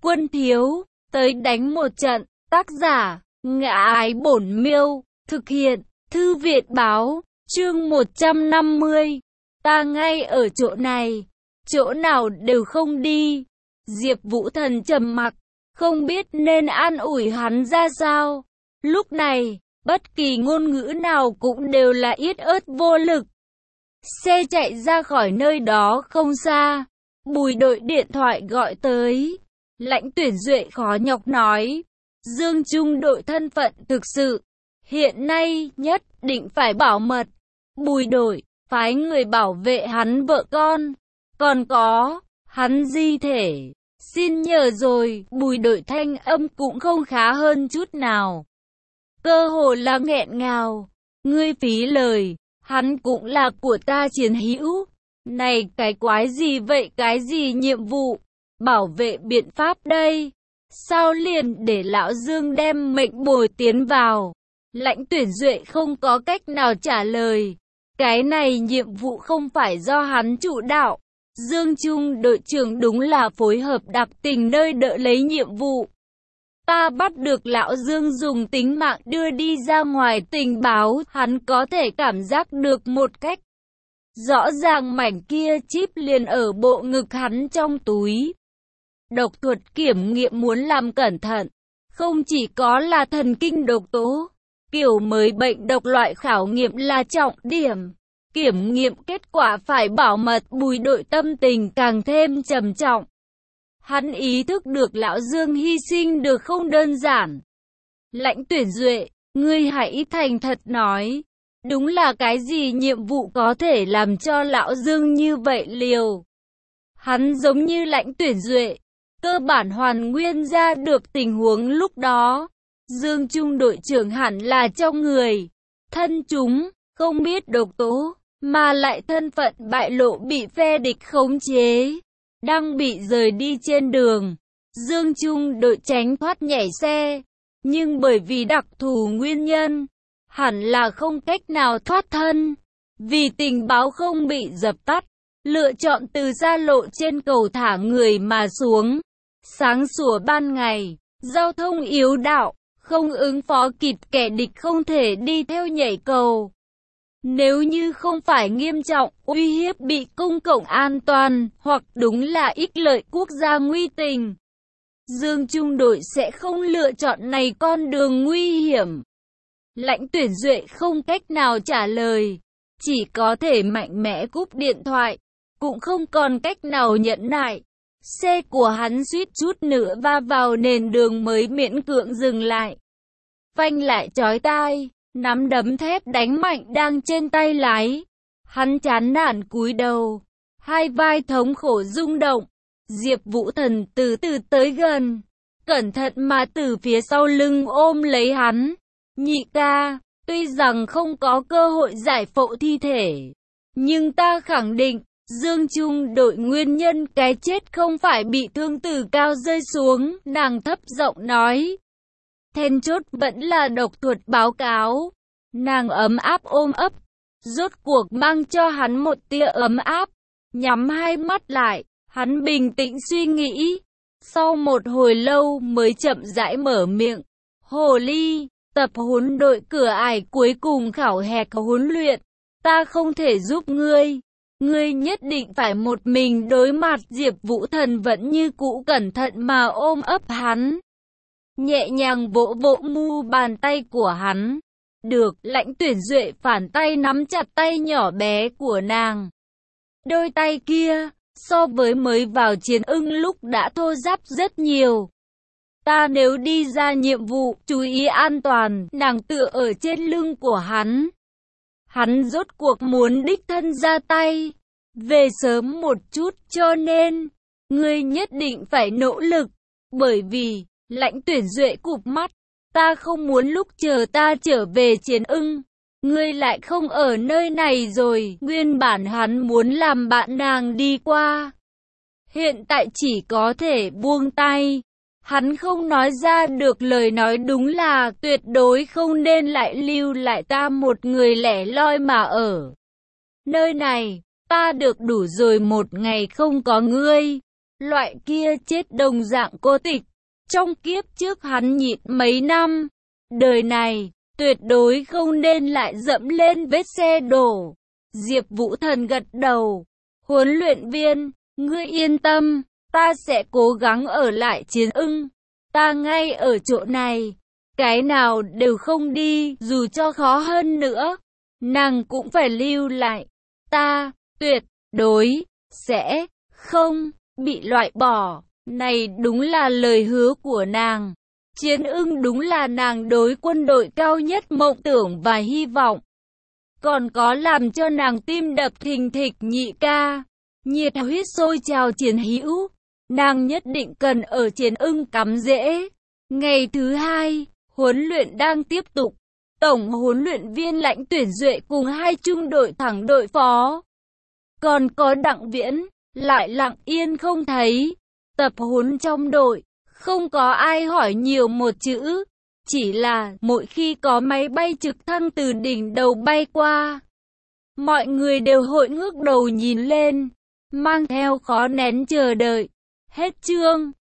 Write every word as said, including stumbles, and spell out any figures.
Quân thiếu, tới đánh một trận. Tác giả, Ngã Ái Bổn Miêu. Thực hiện, Thư Viện Báo. Chương một trăm năm mươi. Ta ngay ở chỗ này. Chỗ nào đều không đi. Diệp Vũ Thần trầm mặc, không biết nên an ủi hắn ra sao. Lúc này, bất kỳ ngôn ngữ nào cũng đều là yết ớt vô lực. Xe chạy ra khỏi nơi đó không xa. Bùi Đội điện thoại gọi tới. Lãnh Tuyển Duệ khó nhọc nói. Dương Trung Đội thân phận thực sự. Hiện nay nhất định phải bảo mật. Bùi Đội, phái người bảo vệ hắn vợ con. Còn có, hắn di thể. Xin nhờ rồi, Bùi Đội thanh âm cũng không khá hơn chút nào. Cơ hồ là nghẹn ngào. Ngươi phí lời, hắn cũng là của ta chiến hữu. Này cái quái gì vậy, cái gì nhiệm vụ? Bảo vệ biện pháp đây. Sao liền để lão Dương đem mệnh bồi tiến vào? Lãnh Tuyển Duệ không có cách nào trả lời. Cái này nhiệm vụ không phải do hắn chủ đạo. Dương Trung đội trưởng đúng là phối hợp đặc tình nơi đỡ lấy nhiệm vụ. Ta bắt được lão Dương dùng tính mạng đưa đi ra ngoài tình báo, hắn có thể cảm giác được một cách rõ ràng mảnh kia chip liền ở bộ ngực hắn trong túi. Độc thuật kiểm nghiệm muốn làm cẩn thận, không chỉ có là thần kinh độc tố, kiểu mới bệnh độc loại khảo nghiệm là trọng điểm. Kiểm nghiệm kết quả phải bảo mật. Bùi Đội tâm tình càng thêm trầm trọng. Hắn ý thức được lão Dương hy sinh được không đơn giản. Lãnh Tuyển Duệ, ngươi hãy thành thật nói. Đúng là cái gì nhiệm vụ có thể làm cho lão Dương như vậy liều? Hắn giống như Lãnh Tuyển Duệ, cơ bản hoàn nguyên ra được tình huống lúc đó. Dương Trung đội trưởng hẳn là trong người thân chúng, không biết độc tố, mà lại thân phận bại lộ bị phe địch khống chế, đang bị rời đi trên đường. Dương Trung đội tránh thoát nhảy xe, nhưng bởi vì đặc thù nguyên nhân, hẳn là không cách nào thoát thân. Vì tình báo không bị dập tắt, lựa chọn từ xa lộ trên cầu thả người mà xuống. Sáng sủa ban ngày, giao thông yếu đạo, không ứng phó kịp, kẻ địch không thể đi theo nhảy cầu. Nếu như không phải nghiêm trọng, uy hiếp bị công cộng an toàn, hoặc đúng là ích lợi quốc gia nguy tình, Dương Trung đội sẽ không lựa chọn này con đường nguy hiểm. Lãnh Tuyển Duệ không cách nào trả lời, chỉ có thể mạnh mẽ cúp điện thoại, cũng không còn cách nào nhẫn nại. Xe của hắn suýt chút nữa va vào nền đường mới miễn cưỡng dừng lại. Phanh lại chói tai. Nắm đấm thép đánh mạnh đang trên tay lái. Hắn chán nản cúi đầu. Hai vai thống khổ rung động. Diệp Vũ Thần từ từ tới gần. Cẩn thận mà từ phía sau lưng ôm lấy hắn. Nhị ca, tuy rằng không có cơ hội giải phẫu thi thể, nhưng ta khẳng định, Dương Trung đội nguyên nhân cái chết không phải bị thương từ cao rơi xuống. Nàng thấp giọng nói. Then chốt vẫn là độc thuật báo cáo. Nàng ấm áp ôm ấp, rốt cuộc mang cho hắn một tia ấm áp. Nhắm hai mắt lại, hắn bình tĩnh suy nghĩ. Sau một hồi lâu mới chậm rãi mở miệng. Hồ ly, tập huấn đội cửa ải cuối cùng khảo hạch huấn luyện. Ta không thể giúp ngươi. Ngươi nhất định phải một mình đối mặt. Diệp Vũ Thần vẫn như cũ cẩn thận mà ôm ấp hắn, nhẹ nhàng vỗ vỗ mu bàn tay của hắn. Được. Lãnh Tuyển Duệ phản tay nắm chặt tay nhỏ bé của nàng. Đôi tay kia, so với mới vào chiến ưng lúc đã thô ráp rất nhiều. Ta nếu đi ra nhiệm vụ, chú ý an toàn. Nàng tựa ở trên lưng của hắn. Hắn rốt cuộc muốn đích thân ra tay, về sớm một chút, cho nên ngươi nhất định phải nỗ lực. Bởi vì Lãnh Tuyển Duệ cụp mắt. Ta không muốn lúc chờ ta trở về chiến ưng, ngươi lại không ở nơi này rồi. Nguyên bản hắn muốn làm bạn nàng đi qua, hiện tại chỉ có thể buông tay. Hắn không nói ra được lời nói đúng là tuyệt đối không nên lại lưu lại ta một người lẻ loi mà ở nơi này. Ta được đủ rồi, một ngày không có ngươi. Loại kia chết đồng dạng cô tịch. Trong kiếp trước hắn nhịn mấy năm. Đời này, tuyệt đối không nên lại dẫm lên vết xe đổ. Diệp Vũ Thần gật đầu. Huấn luyện viên, ngươi yên tâm, ta sẽ cố gắng ở lại Chiến Ưng. Ta ngay ở chỗ này. Cái nào đều không đi, dù cho khó hơn nữa. Nàng cũng phải lưu lại. Ta, tuyệt đối, sẽ không bị loại bỏ. Này đúng là lời hứa của nàng. Chiến Ưng đúng là nàng đối quân đội cao nhất mộng tưởng và hy vọng. Còn có làm cho nàng tim đập thình thịch nhị ca. Nhiệt huyết sôi trào chiến hữu. Nàng nhất định cần ở Chiến Ưng cắm rễ. Ngày thứ hai, huấn luyện đang tiếp tục. Tổng huấn luyện viên Lãnh Tuyển Duệ cùng hai trung đội thẳng đội phó. Còn có Đặng Viễn, lại lặng yên không thấy. Tập huấn trong đội, không có ai hỏi nhiều một chữ. Chỉ là mỗi khi có máy bay trực thăng từ đỉnh đầu bay qua, mọi người đều hội ngước đầu nhìn lên, mang theo khó nén chờ đợi. Hết chương.